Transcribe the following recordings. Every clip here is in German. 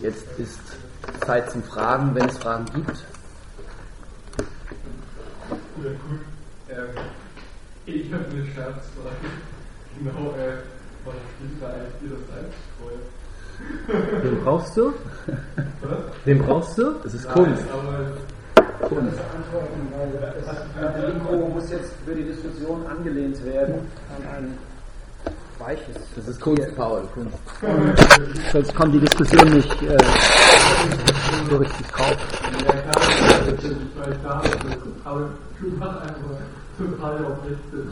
Jetzt ist Zeit zum Fragen, wenn es Fragen gibt. Ja, gut. Ich habe eine Scherzfrage. Genau, was spielt da eigentlich Ihr das Einstreue? Wen brauchst du? Was? Wen brauchst du? Das ist Kunst. Aber Kunst. Das Mikro muss jetzt für die Diskussion angelehnt werden an ein weiches. Das ist Kunst, Paul. Kunst. Sonst kommt die Diskussion nicht so richtig drauf. ja, klar, das ist vielleicht da, aber du machst einfach total auf Rechte.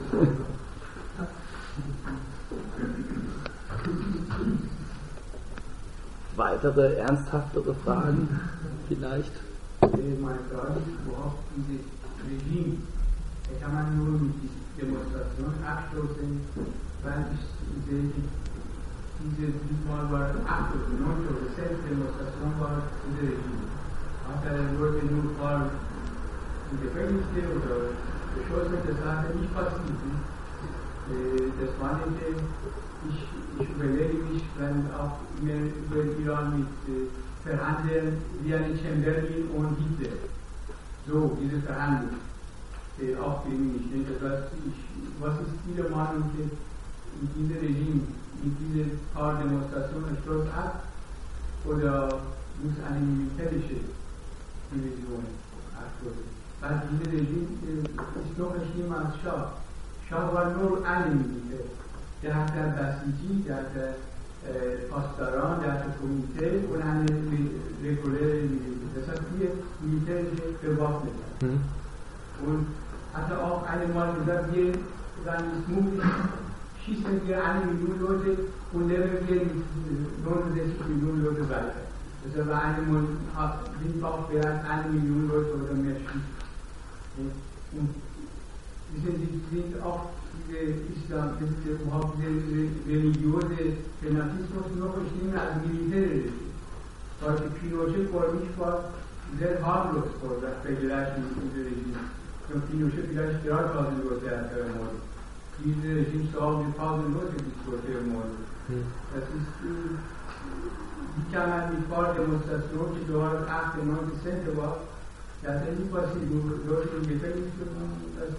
Weitere ernsthaftere Fragen vielleicht? Meine Frage ist überhaupt dieses Regime. Kann man nur mit dieser Demonstration abschließen, weil ich sehe, diesmal war 8 oder 9 oder 10 Demonstration war unser Regime. Aber wurde nur ein paar in Gefängnisse oder geschossen, das hat nicht passiert. Das war nicht, ich überlege mich, wenn auch immer über Iran mit verhandeln, wie ein Chamberlain und Hitler. So, diese Verhandlung. Auch gegen mich. Das heißt, was ist Ihre Meinung mit diesem Regime, mit diesen paar Demonstrationen Schluss ab? Oder muss eine militärische Division abschließen? Weil dieses Regime ist noch nicht schlimmer als Schah. Schah war nur ein Militär. Der hatte Basiji, der hatte Pasdaran, der hatte Komitee und eine reguläre Militär. Das heißt, vier militärische Bewaffnete. Und hatte auch einmal gesagt, wir dann ist möglich, schießen wir 1 Million Leute und leben wir mit 69 Millionen Leute weiter. Das war einmal, sind auch bereit, 1 Million Leute oder mehr schießen. Und sind auch diese Islam, überhaupt der religiöse Fanatismus noch schlimmer als militärische. Weil Pinochet vor mich war sehr harmlos vor das Vergleich mit diesem Regime. Und Pinochet vielleicht 3000 Leute hat ermordet. Diese Regime auch mit 1000 Leute ermordet. Das ist, wie kann man mit paar Demonstrationen, die dort 8, 9 Cent war, das ist nicht passiert, nur Leute im Gefängnis genommen.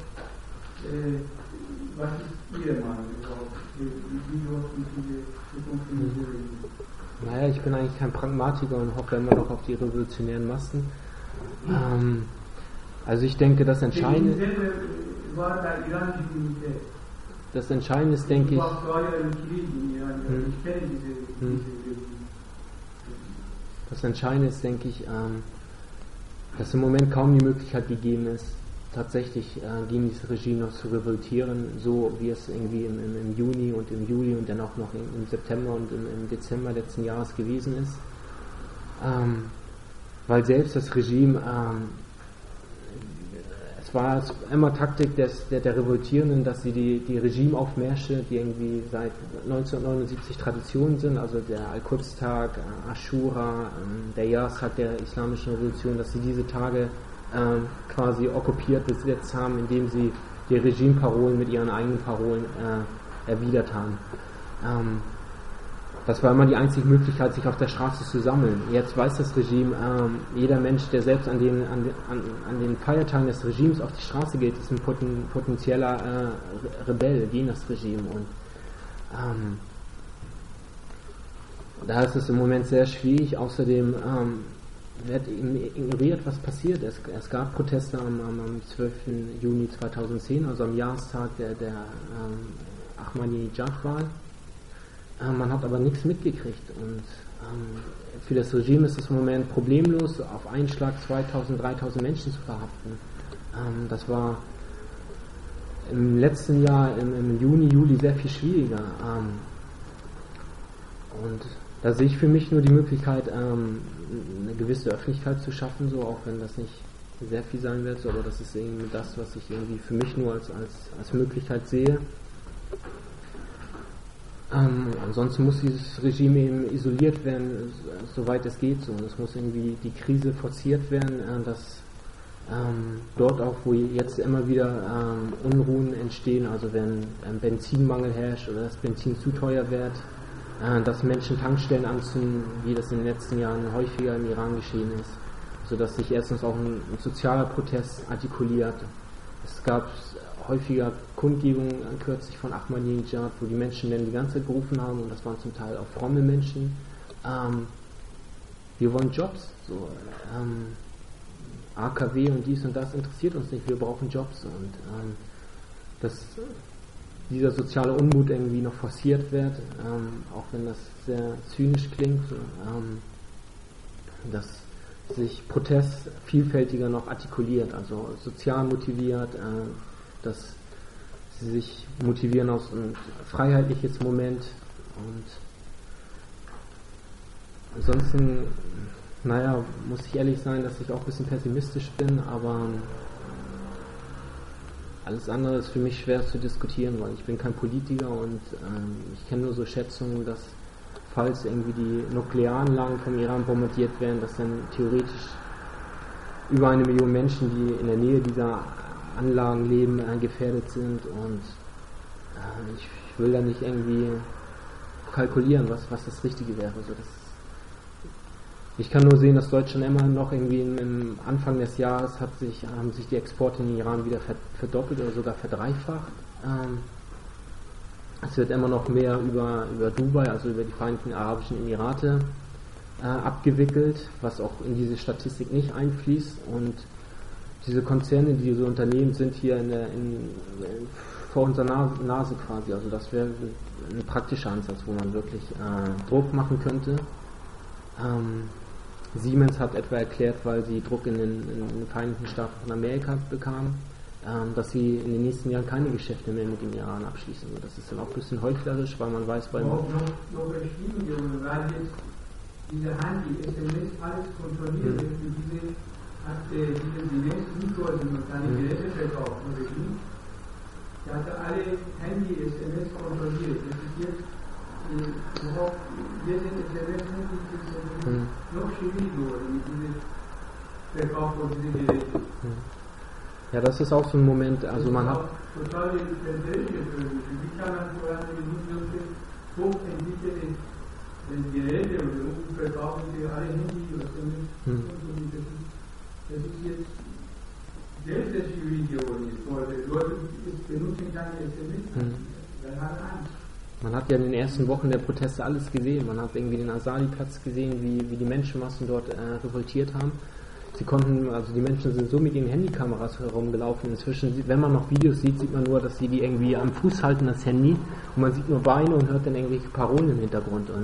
Was ist Ihre Meinung überhaupt? Wie läuft diese Zukunft in dieser Regime? Naja, ich bin eigentlich kein Pragmatiker und hoffe immer noch auf die revolutionären Massen. Also ich denke, das Entscheidende ist, denke ich, das Entscheidende ist, denke ich, dass im Moment kaum die Möglichkeit gegeben ist, tatsächlich gegen dieses Regime noch zu revoltieren, so wie es irgendwie im Juni und im Juli und dann auch noch im September und im Dezember letzten Jahres gewesen ist. Weil selbst das Regime, es war immer Taktik der Revoltierenden, dass sie die Regimeaufmärsche, die irgendwie seit 1979 Tradition sind, also der Al-Quds-Tag, Ashura, der Jahrestag der Islamischen Revolution, dass sie diese Tage quasi okkupiert besetzt haben, indem sie die Regimeparolen mit ihren eigenen Parolen erwidert haben. Das war immer die einzige Möglichkeit, sich auf der Straße zu sammeln. Jetzt weiß das Regime, jeder Mensch, der selbst an den Feiertagen des Regimes auf die Straße geht, ist ein potenzieller Rebell gegen das Regime. Und da ist es im Moment sehr schwierig. Außerdem wird ignoriert, was passiert. Es gab Proteste am 12. Juni 2010, also am Jahrestag der Ahmadinejad-Wahl. Man hat aber nichts mitgekriegt und für das Regime ist es im Moment problemlos, auf einen Schlag 2000, 3000 Menschen zu verhaften. Das war im letzten Jahr, im Juni, Juli sehr viel schwieriger. Und da sehe ich für mich nur die Möglichkeit, eine gewisse Öffentlichkeit zu schaffen, so, auch wenn das nicht sehr viel sein wird, so, aber das ist irgendwie das, was ich irgendwie für mich nur als Möglichkeit sehe. Ansonsten muss dieses Regime eben isoliert werden, soweit es geht. So. Es muss irgendwie die Krise forciert werden, dass dort auch, wo jetzt immer wieder Unruhen entstehen, also wenn Benzinmangel herrscht oder das Benzin zu teuer wird, dass Menschen Tankstellen anzünden, wie das in den letzten Jahren häufiger im Iran geschehen ist, sodass sich erstens auch ein sozialer Protest artikuliert. Es gab häufiger Kundgebungen kürzlich von Ahmadinejad, wo die Menschen dann die ganze Zeit gerufen haben, und das waren zum Teil auch fromme Menschen, wir wollen Jobs, so, AKW und dies und das interessiert uns nicht, wir brauchen Jobs, und dass dieser soziale Unmut irgendwie noch forciert wird, auch wenn das sehr zynisch klingt, dass sich Protest vielfältiger noch artikuliert, also sozial motiviert, dass sie sich motivieren aus einem freiheitliches Moment, und ansonsten, muss ich ehrlich sein, dass ich auch ein bisschen pessimistisch bin, aber alles andere ist für mich schwer zu diskutieren, weil ich bin kein Politiker, und ich kenne nur so Schätzungen, dass falls irgendwie die Nuklearanlagen vom Iran bombardiert werden, dass dann theoretisch über 1 Million Menschen, die in der Nähe dieser Anlagen leben, gefährdet sind, und ich will da nicht irgendwie kalkulieren, was das Richtige wäre. Also ich kann nur sehen, dass Deutschland immer noch irgendwie im Anfang des Jahres haben sich die Exporte in den Iran wieder verdoppelt oder sogar verdreifacht. Es wird immer noch mehr über Dubai, also über die Vereinigten Arabischen Emirate, abgewickelt, was auch in diese Statistik nicht einfließt. Und diese Konzerne, diese Unternehmen sind hier vor unserer Nase quasi. Also das wäre ein praktischer Ansatz, wo man wirklich Druck machen könnte. Siemens hat etwa erklärt, weil sie Druck in den Vereinigten Staaten von Amerika bekamen, dass sie in den nächsten Jahren keine Geschäfte mehr mit dem Iran abschließen. Das ist dann auch ein bisschen heuchlerisch, weil man weiß, noch beschrieben, weil jetzt diese Hand, die SMS alles kontrolliert wird, diese Siemens-Nikos und seine Geräte verkauft. Der hatte alle Handy-SMS kontrolliert. Das ist jetzt überhaupt, wir sind SMS noch schwieriger geworden mit diesem Verkauf von diesen Geräten. Ja, das ist auch so ein Moment, also man hat... Total interessant, wie kann man vor allem solche hochentwickelte Geräte und verkaufen sie alle Handy oder so. Das ist jetzt sehr, sehr schwierig geworden. Leute benutzen keine SMS, dann haben Angst. Man hat ja in den ersten Wochen der Proteste alles gesehen. Man hat irgendwie den Azadi-Platz gesehen, wie die Menschenmassen dort revoltiert haben. Die Menschen sind so mit ihren Handykameras herumgelaufen. Inzwischen, wenn man noch Videos sieht, sieht man nur, dass sie die irgendwie am Fuß halten, das Handy, und man sieht nur Beine und hört dann irgendwelche Parolen im Hintergrund. Und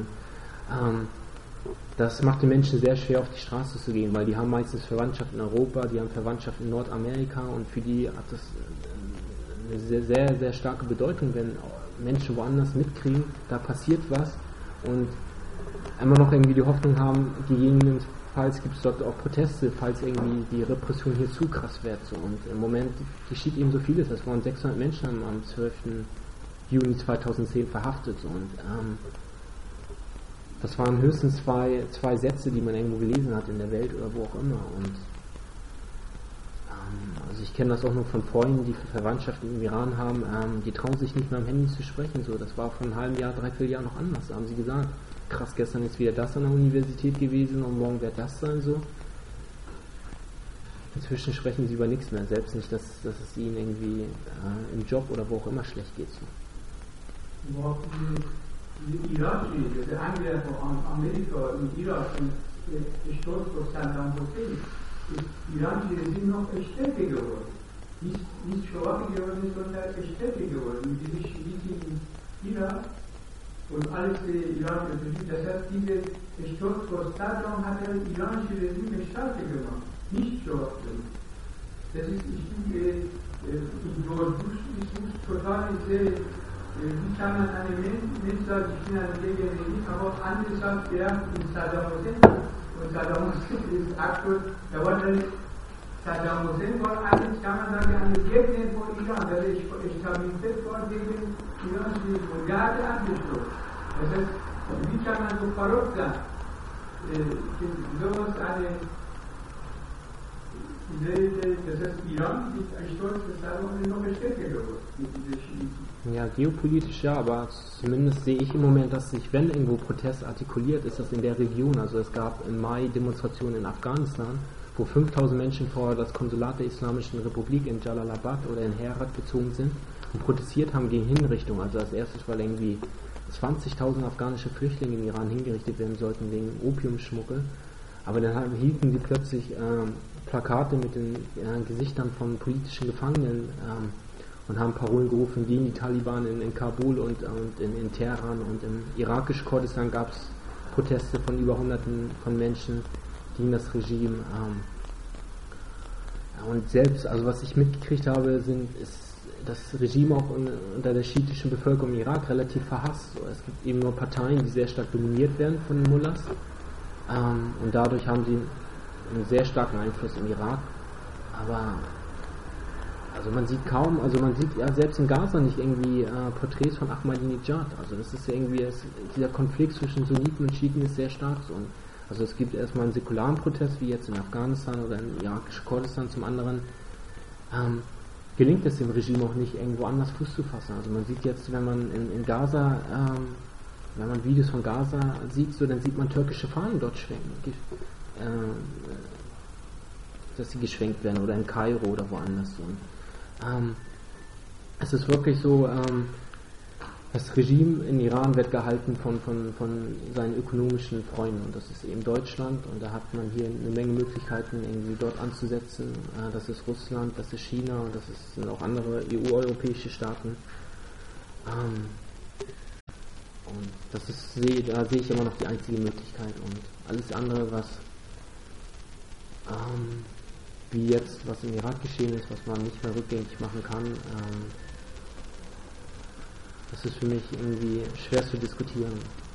das macht den Menschen sehr schwer, auf die Straße zu gehen, weil die haben meistens Verwandtschaft in Europa, die haben Verwandtschaft in Nordamerika, und für die hat das eine sehr, sehr, sehr starke Bedeutung, wenn Menschen woanders mitkriegen, da passiert was, und immer noch irgendwie die Hoffnung haben, gegebenenfalls gibt es dort auch Proteste, falls irgendwie die Repression hier zu krass wird. So. Und im Moment geschieht eben so vieles. Es waren 600 Menschen am 12. Juni 2010 verhaftet. So. Und das waren höchstens zwei Sätze, die man irgendwo gelesen hat in der Welt oder wo auch immer. Und also ich kenne das auch nur von Freunden, die Verwandtschaften im Iran haben, die trauen sich nicht mehr am Handy zu sprechen. So, das war vor einem halben Jahr, 3-4 Jahren noch anders. Da haben sie gesagt, krass, gestern ist wieder das an der Universität gewesen und morgen wird das sein. So. Inzwischen sprechen sie über nichts mehr, selbst nicht, dass es ihnen irgendwie im Job oder wo auch immer schlecht geht. So. Überhaupt die Irak-Krise, der Angriff von Amerika in Irak und der Sturz von Saddam Hussein, die Iran-Krise sind noch stärker geworden. Nicht schwacher geworden, sondern stärker geworden. Mit diesem Schiiten in Irak und alles Iran unterstützt. Das heißt, dieser Sturz von Saddam hat das iranische Regime stärker gemacht, nicht schwacher. Das ist, ich denke, total sehr. Wie kann man einem Menschen sagen, ich bin ein Gegenwärtig, aber andere sagen, ja, in Saddam Hussein. Und Saddam Hussein ist aktuell, Saddam Hussein war eigentlich, kann man sagen, ein Gegner von Iran, der Stabilität war gegen Iran, und der hatte angeschlossen. Das heißt, wie kann man so verrückt sein? Sowas das heißt, Iran ist ein Sturz des Saddam noch stärker geworden mit dieser Schiiten. Ja, geopolitisch ja, aber zumindest sehe ich im Moment, dass sich, wenn irgendwo Protest artikuliert, ist das in der Region. Also es gab im Mai Demonstrationen in Afghanistan, wo 5000 Menschen vor das Konsulat der Islamischen Republik in Jalalabad oder in Herat gezogen sind und protestiert haben gegen Hinrichtung. Also als erstes, weil irgendwie 20.000 afghanische Flüchtlinge im Iran hingerichtet werden sollten wegen Opiumschmuggel. Aber dann hielten sie plötzlich Plakate mit den Gesichtern von politischen Gefangenen und haben Parolen gerufen gegen die Taliban in Kabul und in Teheran, und im irakischen Kurdistan gab es Proteste von über Hunderten von Menschen gegen das Regime. Und selbst, also was ich mitgekriegt habe, ist das Regime auch unter der schiitischen Bevölkerung im Irak relativ verhasst. Es gibt eben nur Parteien, die sehr stark dominiert werden von den Mullahs, und dadurch haben sie einen sehr starken Einfluss im Irak. Aber also man sieht kaum, also man sieht ja selbst in Gaza nicht irgendwie Porträts von Ahmadinejad. Also das ist ja irgendwie, dieser Konflikt zwischen Sunniten und Schiiten ist sehr stark. Und also es gibt erstmal einen säkularen Protest, wie jetzt in Afghanistan oder in irakischen Kurdistan. Zum anderen gelingt es dem Regime auch nicht, irgendwo anders Fuß zu fassen. Also man sieht jetzt, wenn man in Gaza, wenn man Videos von Gaza sieht, so, dann sieht man türkische Fahnen dort schwenken, dass sie geschwenkt werden, oder in Kairo oder woanders. Und, es ist wirklich so, das Regime in Iran wird gehalten von seinen ökonomischen Freunden, und das ist eben Deutschland, und da hat man hier eine Menge Möglichkeiten, irgendwie dort anzusetzen. Das ist Russland, das ist China, und das sind auch andere EU-europäische Staaten. Und das ist, da sehe ich immer noch die einzige Möglichkeit, und alles andere, was wie jetzt, was im Irak geschehen ist, was man nicht mehr rückgängig machen kann, das ist für mich irgendwie schwer zu diskutieren.